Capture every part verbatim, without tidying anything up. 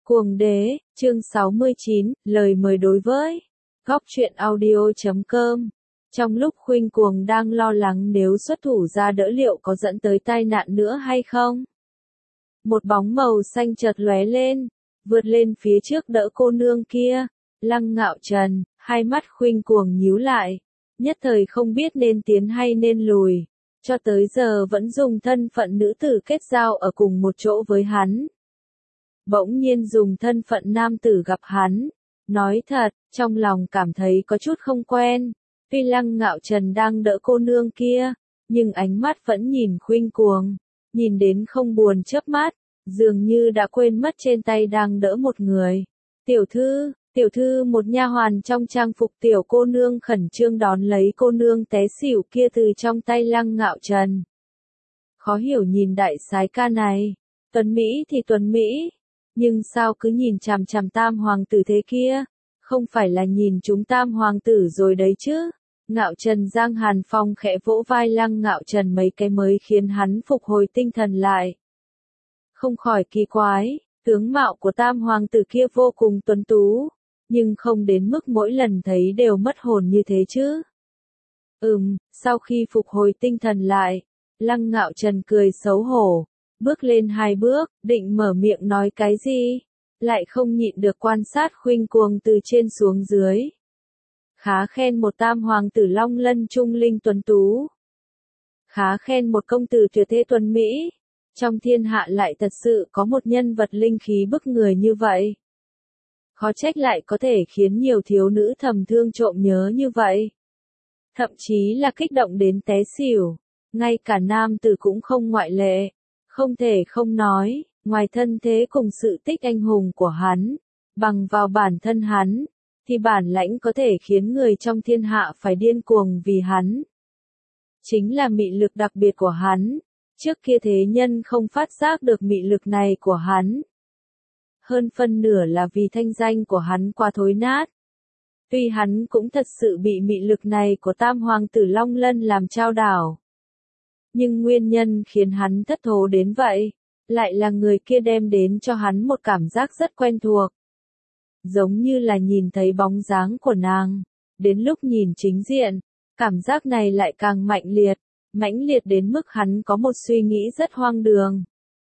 Cuồng đế, chương sáu mươi chín, lời mời đối với góc truyện audio chấm com. Trong lúc Khuynh Cuồng đang lo lắng nếu xuất thủ ra đỡ liệu có dẫn tới tai nạn nữa hay không, một bóng màu xanh chợt lóe lên, vượt lên phía trước đỡ cô nương kia. Lăng Ngạo Trần, hai mắt Khuynh Cuồng nhíu lại, nhất thời không biết nên tiến hay nên lùi, cho tới giờ vẫn dùng thân phận nữ tử kết giao ở cùng một chỗ với hắn. Bỗng nhiên dùng thân phận nam tử gặp hắn, nói thật, trong lòng cảm thấy có chút không quen. Tuy Lăng Ngạo Trần đang đỡ cô nương kia, nhưng ánh mắt vẫn nhìn Khuynh Cuồng, nhìn đến không buồn chớp mắt, dường như đã quên mất trên tay đang đỡ một người. Tiểu thư, tiểu thư, một nha hoàn trong trang phục tiểu cô nương khẩn trương đón lấy cô nương té xỉu kia từ trong tay Lăng Ngạo Trần. Khó hiểu nhìn đại soái ca này, tuấn Mỹ thì tuấn Mỹ, nhưng sao cứ nhìn chằm chằm tam hoàng tử thế kia, không phải là nhìn chúng tam hoàng tử rồi đấy chứ. Ngạo Trần Giang Hàn Phong khẽ vỗ vai Lăng Ngạo Trần mấy cái mới khiến hắn phục hồi tinh thần lại. Không khỏi kỳ quái, tướng mạo của tam hoàng tử kia vô cùng tuấn tú, nhưng không đến mức mỗi lần thấy đều mất hồn như thế chứ. Ừm, sau khi phục hồi tinh thần lại, Lăng Ngạo Trần cười xấu hổ, bước lên hai bước, định mở miệng nói cái gì, lại không nhịn được quan sát Khuynh Cuồng từ trên xuống dưới. Khá khen một tam hoàng tử long lân trung linh tuấn tú. Khá khen một công tử tuyệt thế tuấn Mỹ. Trong thiên hạ lại thật sự có một nhân vật linh khí bức người như vậy. Khó trách lại có thể khiến nhiều thiếu nữ thầm thương trộm nhớ như vậy. Thậm chí là kích động đến té xỉu. Ngay cả nam tử cũng không ngoại lệ. Không thể không nói, ngoài thân thế cùng sự tích anh hùng của hắn, bằng vào bản thân hắn, thì bản lãnh có thể khiến người trong thiên hạ phải điên cuồng vì hắn. Chính là mị lực đặc biệt của hắn, trước kia thế nhân không phát giác được mị lực này của hắn. Hơn phân nửa là vì thanh danh của hắn quá thối nát. Tuy hắn cũng thật sự bị mị lực này của tam hoàng tử Long Lân làm trao đảo. Nhưng nguyên nhân khiến hắn thất thố đến vậy, lại là người kia đem đến cho hắn một cảm giác rất quen thuộc. Giống như là nhìn thấy bóng dáng của nàng, đến lúc nhìn chính diện, cảm giác này lại càng mạnh liệt, mãnh liệt đến mức hắn có một suy nghĩ rất hoang đường.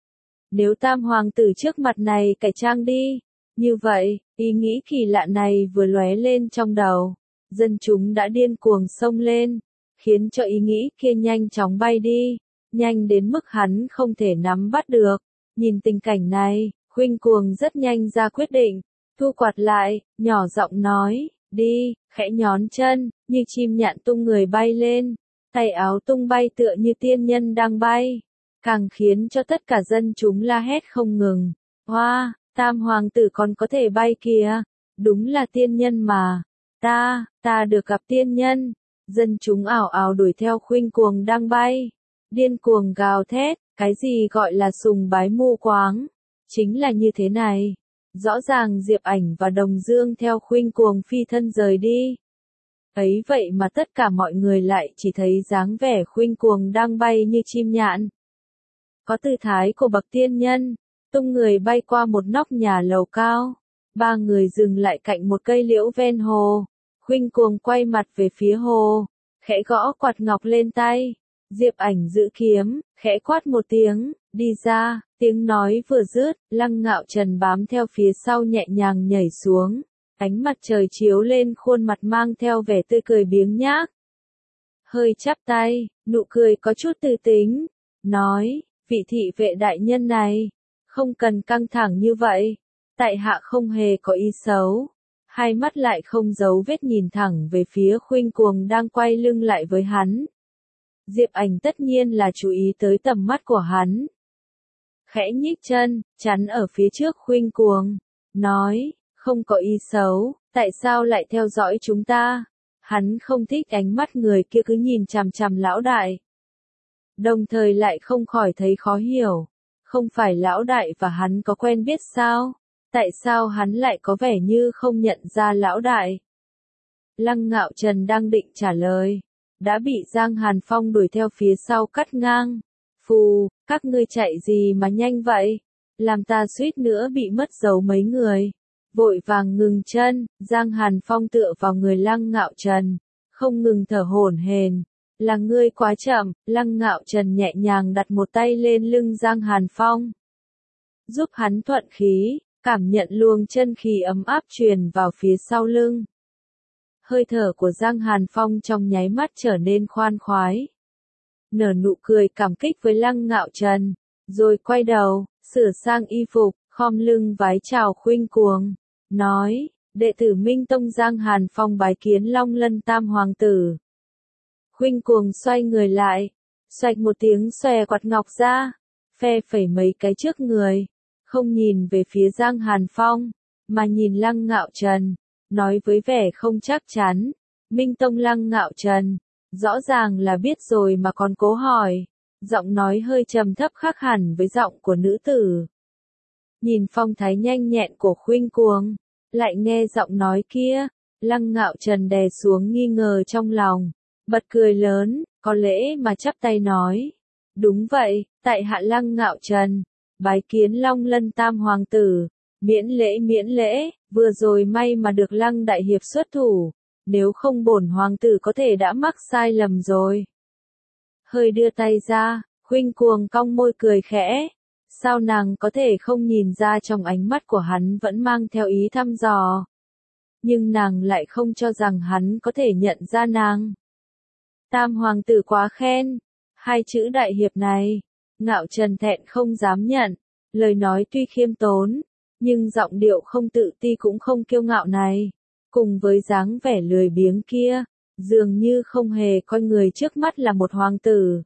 Nếu tam hoàng tử trước mặt này cải trang đi, như vậy, ý nghĩ kỳ lạ này vừa lóe lên trong đầu, dân chúng đã điên cuồng xông lên, khiến cho ý nghĩ kia nhanh chóng bay đi, nhanh đến mức hắn không thể nắm bắt được. Nhìn tình cảnh này, Khuynh Cuồng rất nhanh ra quyết định, thu quạt lại, nhỏ giọng nói, đi, khẽ nhón chân, như chim nhạn tung người bay lên, tay áo tung bay tựa như tiên nhân đang bay, càng khiến cho tất cả dân chúng la hét không ngừng. Hoa, wow, tam hoàng tử còn có thể bay kìa, đúng là tiên nhân mà, ta, ta được gặp tiên nhân. Dân chúng ảo ảo đuổi theo Khuynh Cuồng đang bay, điên cuồng gào thét, cái gì gọi là sùng bái mù quáng, chính là như thế này. Rõ ràng Diệp Ảnh và Đồng Dương theo Khuynh Cuồng phi thân rời đi. Ấy vậy mà tất cả mọi người lại chỉ thấy dáng vẻ Khuynh Cuồng đang bay như chim nhạn. Có tư thái của bậc tiên nhân, tung người bay qua một nóc nhà lầu cao. Ba người dừng lại cạnh một cây liễu ven hồ. Khuynh Cuồng quay mặt về phía hồ, khẽ gõ quạt ngọc lên tay. Diệp Ảnh giữ kiếm, khẽ quát một tiếng, đi ra. Tiếng nói vừa dứt, Lăng Ngạo Trần bám theo phía sau nhẹ nhàng nhảy xuống. Ánh mặt trời chiếu lên khuôn mặt mang theo vẻ tươi cười biếng nhác. Hơi chắp tay, nụ cười có chút tư tính, nói, vị thị vệ đại nhân này, không cần căng thẳng như vậy, tại hạ không hề có ý xấu. Hai mắt lại không giấu vết nhìn thẳng về phía Khuynh Cuồng đang quay lưng lại với hắn. Diệp Ảnh tất nhiên là chú ý tới tầm mắt của hắn. Khẽ nhích chân, chắn ở phía trước Khuynh Cuồng, nói, không có ý xấu, tại sao lại theo dõi chúng ta? Hắn không thích ánh mắt người kia cứ nhìn chằm chằm lão đại. Đồng thời lại không khỏi thấy khó hiểu, không phải lão đại và hắn có quen biết sao? Tại sao hắn lại có vẻ như không nhận ra lão đại? Lăng Ngạo Trần đang định trả lời, đã bị Giang Hàn Phong đuổi theo phía sau cắt ngang. Phù, các ngươi chạy gì mà nhanh vậy? làm ta suýt nữa bị mất dấu mấy người. Vội vàng ngừng chân, Giang Hàn Phong tựa vào người Lăng Ngạo Trần, không ngừng thở hổn hển. Là ngươi quá chậm, Lăng Ngạo Trần nhẹ nhàng đặt một tay lên lưng Giang Hàn Phong, giúp hắn thuận khí, cảm nhận luồng chân khí ấm áp truyền vào phía sau lưng. Hơi thở của Giang Hàn Phong trong nháy mắt trở nên khoan khoái. Nở nụ cười cảm kích với Lăng Ngạo Trần, rồi quay đầu, sửa sang y phục, khom lưng vái chào Khuynh Cuồng, nói, đệ tử Minh Tông Giang Hàn Phong bái kiến Long Lân Tam Hoàng tử. Khuynh Cuồng xoay người lại, xoạch một tiếng xòe quạt ngọc ra, phe phẩy mấy cái trước người, không nhìn về phía Giang Hàn Phong, mà nhìn Lăng Ngạo Trần, nói với vẻ không chắc chắn, Minh Tông Lăng Ngạo Trần, rõ ràng là biết rồi mà còn cố hỏi, giọng nói hơi trầm thấp khác hẳn với giọng của nữ tử. Nhìn phong thái nhanh nhẹn của Khuynh Cuồng, lại nghe giọng nói kia, Lăng Ngạo Trần đè xuống nghi ngờ trong lòng, bật cười lớn, có lễ mà chắp tay nói, đúng vậy, tại hạ Lăng Ngạo Trần, bái kiến Long Lân Tam Hoàng tử, miễn lễ miễn lễ, vừa rồi may mà được Lăng đại hiệp xuất thủ, nếu không bổn hoàng tử có thể đã mắc sai lầm rồi. Hơi đưa tay ra, Khuynh Cuồng cong môi cười khẽ, sao nàng có thể không nhìn ra trong ánh mắt của hắn vẫn mang theo ý thăm dò. Nhưng nàng lại không cho rằng hắn có thể nhận ra nàng. Tam hoàng tử quá khen, hai chữ đại hiệp này, Ngạo Trần thẹn không dám nhận, lời nói tuy khiêm tốn, nhưng giọng điệu không tự ti cũng không kiêu ngạo này, cùng với dáng vẻ lười biếng kia, dường như không hề coi người trước mắt là một hoàng tử.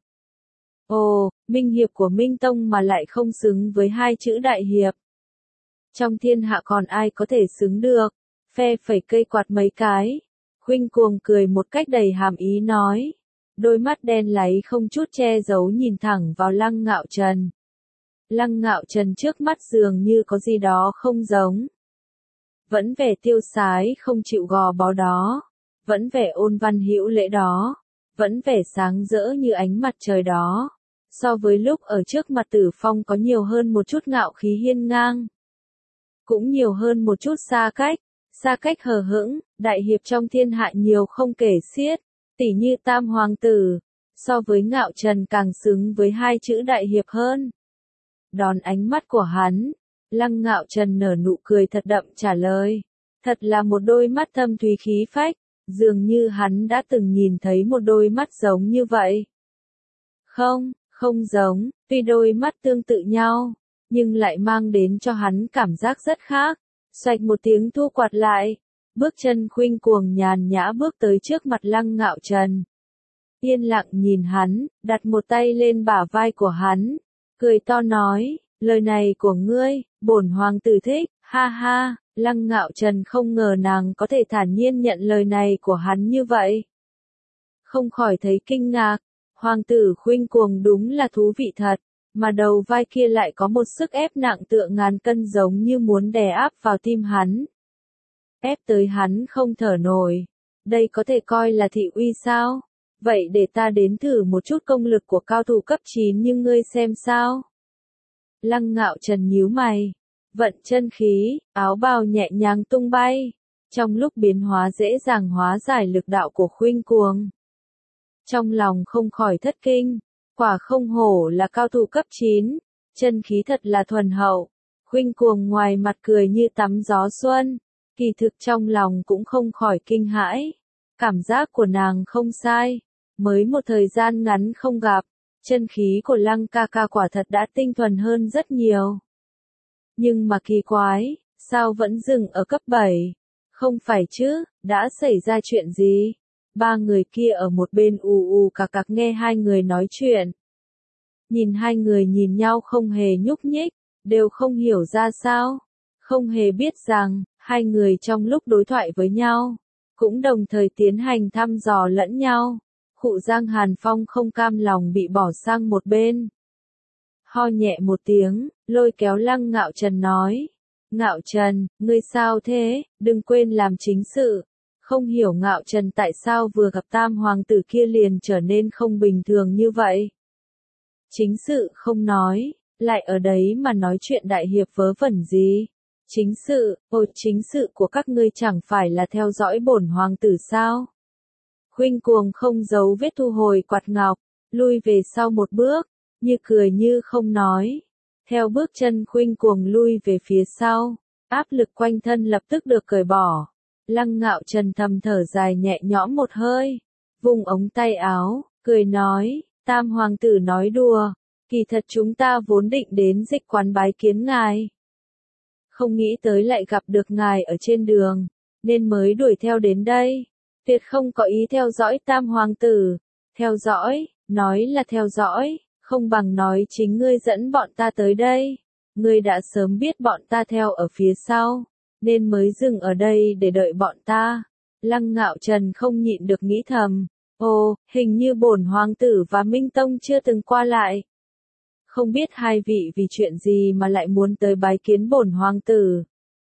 Ồ, minh hiệp của Minh Tông mà lại không xứng với hai chữ đại hiệp. Trong thiên hạ còn ai có thể xứng được, phe phẩy cây quạt mấy cái. Khuynh Cuồng cười một cách đầy hàm ý nói, đôi mắt đen láy không chút che giấu nhìn thẳng vào Lăng Ngạo Trần. Lăng Ngạo Trần trước mắt dường như có gì đó không giống. Vẫn vẻ tiêu sái không chịu gò bó đó, vẫn vẻ ôn văn hữu lễ đó, vẫn vẻ sáng rỡ như ánh mặt trời đó. So với lúc ở trước mặt Tử Phong có nhiều hơn một chút ngạo khí hiên ngang. Cũng nhiều hơn một chút xa cách, xa cách hờ hững, đại hiệp trong thiên hạ nhiều không kể xiết, tỉ như Tam Hoàng tử, so với Ngạo Trần càng xứng với hai chữ đại hiệp hơn. Đón ánh mắt của hắn, Lăng Ngạo Trần nở nụ cười thật đậm trả lời, thật là một đôi mắt thâm thúy khí phách, dường như hắn đã từng nhìn thấy một đôi mắt giống như vậy. Không, không giống, tuy đôi mắt tương tự nhau, nhưng lại mang đến cho hắn cảm giác rất khác. Xoạch một tiếng thu quạt lại, bước chân Khuynh Cuồng nhàn nhã bước tới trước mặt Lăng Ngạo Trần. Yên lặng nhìn hắn, đặt một tay lên bả vai của hắn, cười to nói, lời này của ngươi, bổn hoàng tử thích, ha ha. Lăng Ngạo Trần không ngờ nàng có thể thản nhiên nhận lời này của hắn như vậy. Không khỏi thấy kinh ngạc, hoàng tử Khuynh Cuồng đúng là thú vị thật, mà đầu vai kia lại có một sức ép nặng tựa ngàn cân giống như muốn đè áp vào tim hắn. Ép tới hắn không thở nổi, đây có thể coi là thị uy sao? Vậy để ta đến thử một chút công lực của cao thủ cấp chín như ngươi xem sao? Lăng Ngạo Trần nhíu mày, vận chân khí, áo bào nhẹ nhàng tung bay, trong lúc biến hóa dễ dàng hóa giải lực đạo của Khuynh Cuồng. Trong lòng không khỏi thất kinh, quả không hổ là cao thủ cấp chín, chân khí thật là thuần hậu. Khuynh Cuồng ngoài mặt cười như tắm gió xuân, kỳ thực trong lòng cũng không khỏi kinh hãi. Cảm giác của nàng không sai, mới một thời gian ngắn không gặp, chân khí của Lăng ca ca quả thật đã tinh thuần hơn rất nhiều. Nhưng mà kỳ quái, sao vẫn dừng ở cấp bảy? Không phải chứ, đã xảy ra chuyện gì? Ba người kia ở một bên ù ù cạc cạc nghe hai người nói chuyện. Nhìn hai người nhìn nhau không hề nhúc nhích, đều không hiểu ra sao, không hề biết rằng, hai người trong lúc đối thoại với nhau, cũng đồng thời tiến hành thăm dò lẫn nhau. Khụ Giang Hàn Phong không cam lòng bị bỏ sang một bên. Ho nhẹ một tiếng, lôi kéo Lăng Ngạo Trần nói. Ngạo Trần, ngươi sao thế, đừng quên làm chính sự. Không hiểu Ngạo Trần tại sao vừa gặp Tam Hoàng tử kia liền trở nên không bình thường như vậy. Chính sự không nói, lại ở đấy mà nói chuyện đại hiệp vớ vẩn gì? Chính sự, ôi chính sự của các ngươi chẳng phải là theo dõi bổn hoàng tử sao? Khuynh Cuồng không giấu vết thu hồi quạt ngọc, lui về sau một bước, như cười như không nói. Theo bước chân Khuynh Cuồng lui về phía sau, áp lực quanh thân lập tức được cởi bỏ. Lăng Ngạo Trần thầm thở dài nhẹ nhõm một hơi, vùng ống tay áo, cười nói, Tam hoàng tử nói đùa, kỳ thật chúng ta vốn định đến dịch quán bái kiến ngài. Không nghĩ tới lại gặp được ngài ở trên đường, nên mới đuổi theo đến đây. Tuyệt không có ý theo dõi Tam hoàng tử. Theo dõi, nói là theo dõi, không bằng nói chính ngươi dẫn bọn ta tới đây. Ngươi đã sớm biết bọn ta theo ở phía sau, nên mới dừng ở đây để đợi bọn ta. Lăng Ngạo Trần không nhịn được nghĩ thầm, ồ, hình như bổn hoàng tử và Minh Tông chưa từng qua lại. Không biết hai vị vì chuyện gì mà lại muốn tới bái kiến bổn hoàng tử.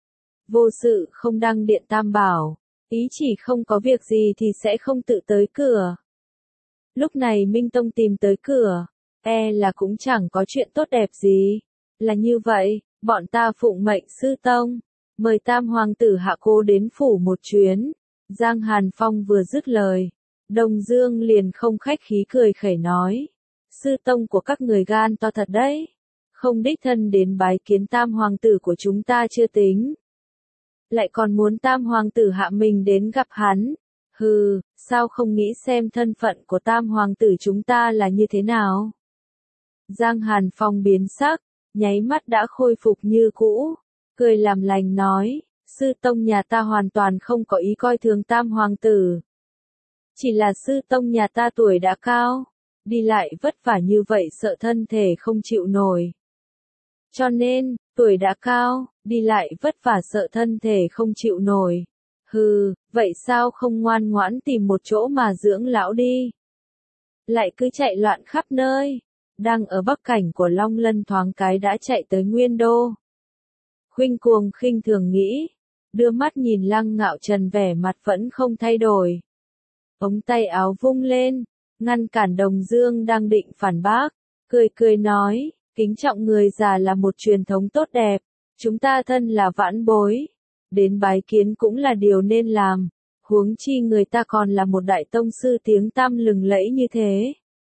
Vô sự không đăng điện tam bảo, ý chỉ không có việc gì thì sẽ không tự tới cửa. Lúc này Minh Tông tìm tới cửa, e là cũng chẳng có chuyện tốt đẹp gì. Là như vậy, bọn ta phụng mệnh sư tông, mời Tam hoàng tử hạ cố đến phủ một chuyến. Giang Hàn Phong vừa dứt lời, Đông Dương liền không khách khí cười khẩy nói, sư tông của các người gan to thật đấy, không đích thân đến bái kiến Tam hoàng tử của chúng ta chưa tính, lại còn muốn Tam hoàng tử hạ mình đến gặp hắn. Hừ, sao không nghĩ xem thân phận của Tam hoàng tử chúng ta là như thế nào? Giang Hàn Phong biến sắc, nháy mắt đã khôi phục như cũ, cười làm lành nói, sư tông nhà ta hoàn toàn không có ý coi thường Tam hoàng tử. Chỉ là sư tông nhà ta tuổi đã cao, đi lại vất vả như vậy sợ thân thể không chịu nổi. Cho nên, tuổi đã cao, đi lại vất vả sợ thân thể không chịu nổi. Hừ, vậy sao không ngoan ngoãn tìm một chỗ mà dưỡng lão đi? Lại cứ chạy loạn khắp nơi. Đang ở bắc cảnh của Long Lân thoáng cái đã chạy tới Nguyên Đô. Khuynh Cuồng khinh thường nghĩ, đưa mắt nhìn Lăng Ngạo Trần vẻ mặt vẫn không thay đổi. Ống tay áo vung lên, ngăn cản Đồng Dương đang định phản bác, cười cười nói, kính trọng người già là một truyền thống tốt đẹp, chúng ta thân là vãn bối, đến bái kiến cũng là điều nên làm, huống chi người ta còn là một đại tông sư tiếng tăm lừng lẫy như thế.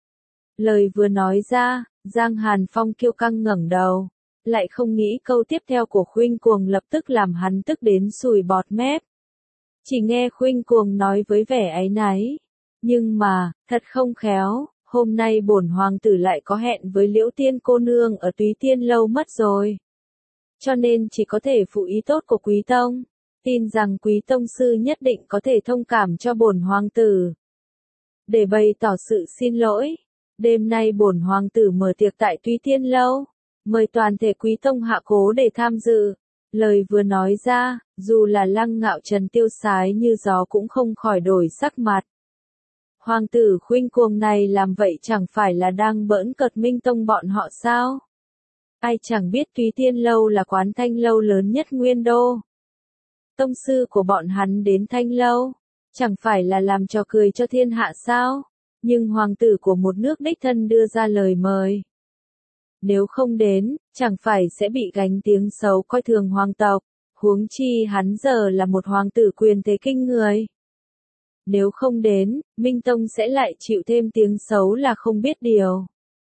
Lời vừa nói ra, Giang Hàn Phong kiêu căng ngẩng đầu, lại không nghĩ câu tiếp theo của Khuynh Cuồng lập tức làm hắn tức đến sùi bọt mép. Chỉ nghe Khuynh Cuồng nói với vẻ áy náy, nhưng mà, thật không khéo, hôm nay bổn hoàng tử lại có hẹn với Liễu Tiên cô nương ở Túy Tiên lâu mất rồi. Cho nên chỉ có thể phụ ý tốt của Quý tông, tin rằng Quý tông sư nhất định có thể thông cảm cho bổn hoàng tử. Để bày tỏ sự xin lỗi, đêm nay bổn hoàng tử mở tiệc tại Túy Tiên lâu, mời toàn thể Quý tông hạ cố để tham dự. Lời vừa nói ra, dù là Lăng Ngạo Trần tiêu sái như gió cũng không khỏi đổi sắc mặt. Hoàng tử Khuynh Cuồng này làm vậy chẳng phải là đang bỡn cợt Minh Tông bọn họ sao? Ai chẳng biết Túy Tiên lâu là quán thanh lâu lớn nhất Nguyên Đô. Tông sư của bọn hắn đến thanh lâu, chẳng phải là làm trò cười cho thiên hạ sao? Nhưng hoàng tử của một nước đích thân đưa ra lời mời. Nếu không đến, chẳng phải sẽ bị gánh tiếng xấu coi thường hoàng tộc, huống chi hắn giờ là một hoàng tử quyền thế kinh người. Nếu không đến, Minh Tông sẽ lại chịu thêm tiếng xấu là không biết điều.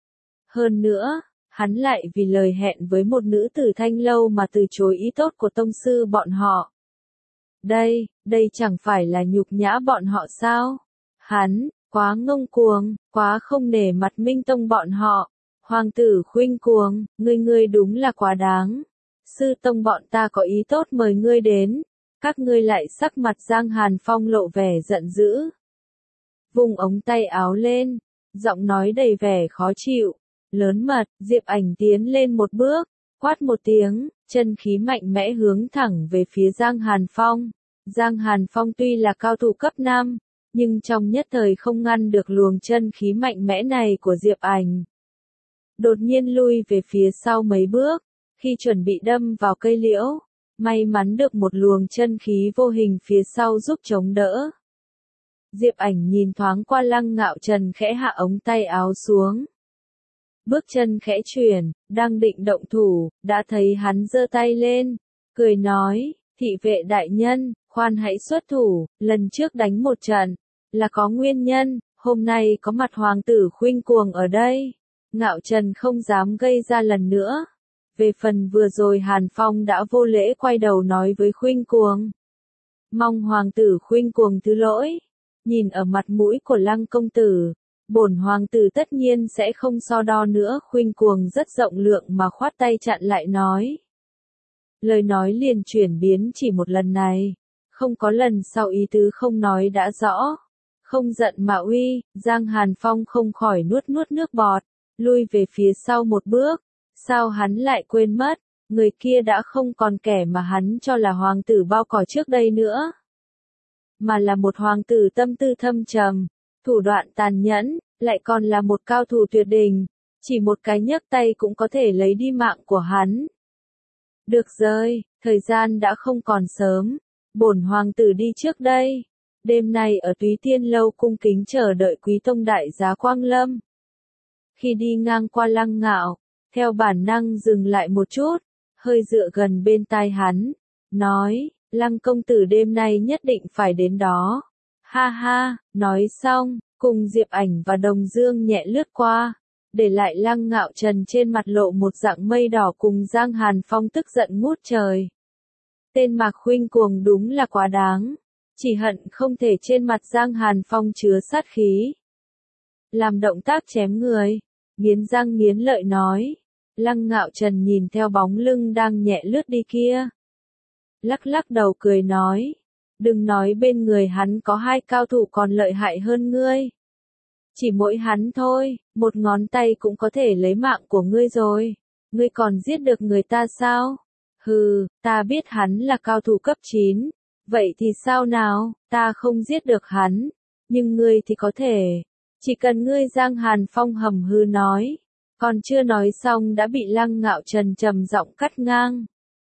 Hơn nữa, hắn lại vì lời hẹn với một nữ tử thanh lâu mà từ chối ý tốt của tông sư bọn họ. Đây, đây chẳng phải là nhục nhã bọn họ sao? Hắn, quá ngông cuồng, quá không nể mặt Minh Tông bọn họ. Hoàng tử Khuynh Cuồng, ngươi ngươi đúng là quá đáng. Sư tông bọn ta có ý tốt mời ngươi đến. Các ngươi lại sắc mặt Giang Hàn Phong lộ vẻ giận dữ. Vùng ống tay áo lên, giọng nói đầy vẻ khó chịu. Lớn mật, Diệp Ảnh tiến lên một bước, quát một tiếng, chân khí mạnh mẽ hướng thẳng về phía Giang Hàn Phong. Giang Hàn Phong tuy là cao thủ cấp năm, nhưng trong nhất thời không ngăn được luồng chân khí mạnh mẽ này của Diệp Ảnh. Đột nhiên lui về phía sau mấy bước, khi chuẩn bị đâm vào cây liễu, may mắn được một luồng chân khí vô hình phía sau giúp chống đỡ. Diệp Ảnh nhìn thoáng qua Lăng Ngạo Trần khẽ hạ ống tay áo xuống. bước chân khẽ chuyển, đang định động thủ, đã thấy hắn giơ tay lên, cười nói, thị vệ đại nhân, khoan hãy xuất thủ, lần trước đánh một trận, là có nguyên nhân, hôm nay có mặt hoàng tử Khuynh Cuồng ở đây, Ngạo Trần không dám gây ra lần nữa. Về phần vừa rồi Hàn Phong đã vô lễ quay đầu nói với Khuynh Cuồng. Mong hoàng tử Khuynh Cuồng thứ lỗi, nhìn ở mặt mũi của Lăng công tử, bổn hoàng tử tất nhiên sẽ không so đo nữa. Khuynh Cuồng rất rộng lượng mà khoát tay chặn lại nói. Lời nói liền chuyển biến chỉ một lần này, không có lần sau ý tứ không nói đã rõ. Không giận mà uy, Giang Hàn Phong không khỏi nuốt nuốt nước bọt, lui về phía sau một bước. Sao hắn lại quên mất, người kia đã không còn kẻ mà hắn cho là hoàng tử bao cỏ trước đây nữa, mà là một hoàng tử tâm tư thâm trầm, thủ đoạn tàn nhẫn, lại còn là một cao thủ tuyệt đỉnh, chỉ một cái nhấc tay cũng có thể lấy đi mạng của hắn. Được rồi, thời gian đã không còn sớm, bổn hoàng tử đi trước đây. Đêm nay ở Túy Tiên lâu cung kính chờ đợi Quý tông đại giá Quang Lâm. Khi đi ngang qua Lăng Ngạo, theo bản năng dừng lại một chút, hơi dựa gần bên tai hắn, nói, Lăng công tử đêm nay nhất định phải đến đó. Ha ha, nói xong, cùng Diệp Ảnh và Đồng Dương nhẹ lướt qua, để lại Lăng Ngạo Trần trên mặt lộ một dạng mây đỏ cùng Giang Hàn Phong tức giận ngút trời. Tên Mạc Khuynh Cuồng đúng là quá đáng, chỉ hận không thể trên mặt Giang Hàn Phong chứa sát khí. Làm động tác chém người, nghiến răng nghiến lợi nói. Lăng Ngạo Trần nhìn theo bóng lưng đang nhẹ lướt đi kia, lắc lắc đầu cười nói, đừng nói bên người hắn có hai cao thủ còn lợi hại hơn ngươi. Chỉ mỗi hắn thôi, một ngón tay cũng có thể lấy mạng của ngươi rồi, ngươi còn giết được người ta sao? Hừ, ta biết hắn là cao thủ cấp chín, vậy thì sao nào, ta không giết được hắn, nhưng ngươi thì có thể, chỉ cần ngươi. Giang Hàn Phong hầm hư nói. Còn chưa nói xong đã bị Lăng Ngạo Trần trầm giọng cắt ngang.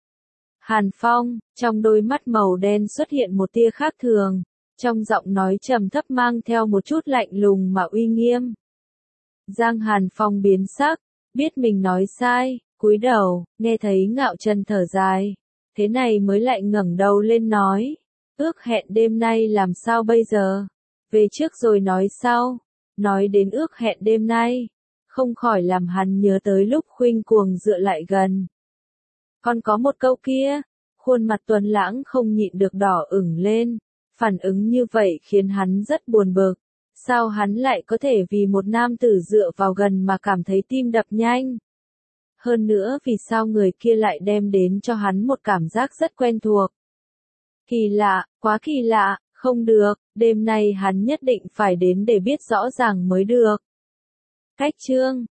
Hàn Phong, trong đôi mắt màu đen xuất hiện một tia khác thường, trong giọng nói trầm thấp mang theo một chút lạnh lùng mà uy nghiêm. Giang Hàn Phong biến sắc, biết mình nói sai, cúi đầu, nghe thấy Ngạo Trần thở dài, thế này mới lại ngẩng đầu lên nói, ước hẹn đêm nay làm sao bây giờ? Về trước rồi nói sau. Nói đến ước hẹn đêm nay, không khỏi làm hắn nhớ tới lúc Khuynh Cuồng dựa lại gần. Còn có một câu kia, khuôn mặt Tuấn Lãng không nhịn được đỏ ửng lên, phản ứng như vậy khiến hắn rất buồn bực. Sao hắn lại có thể vì một nam tử dựa vào gần mà cảm thấy tim đập nhanh? Hơn nữa vì sao người kia lại đem đến cho hắn một cảm giác rất quen thuộc? Kỳ lạ, quá kỳ lạ, không được, đêm nay hắn nhất định phải đến để biết rõ ràng mới được. Cách chương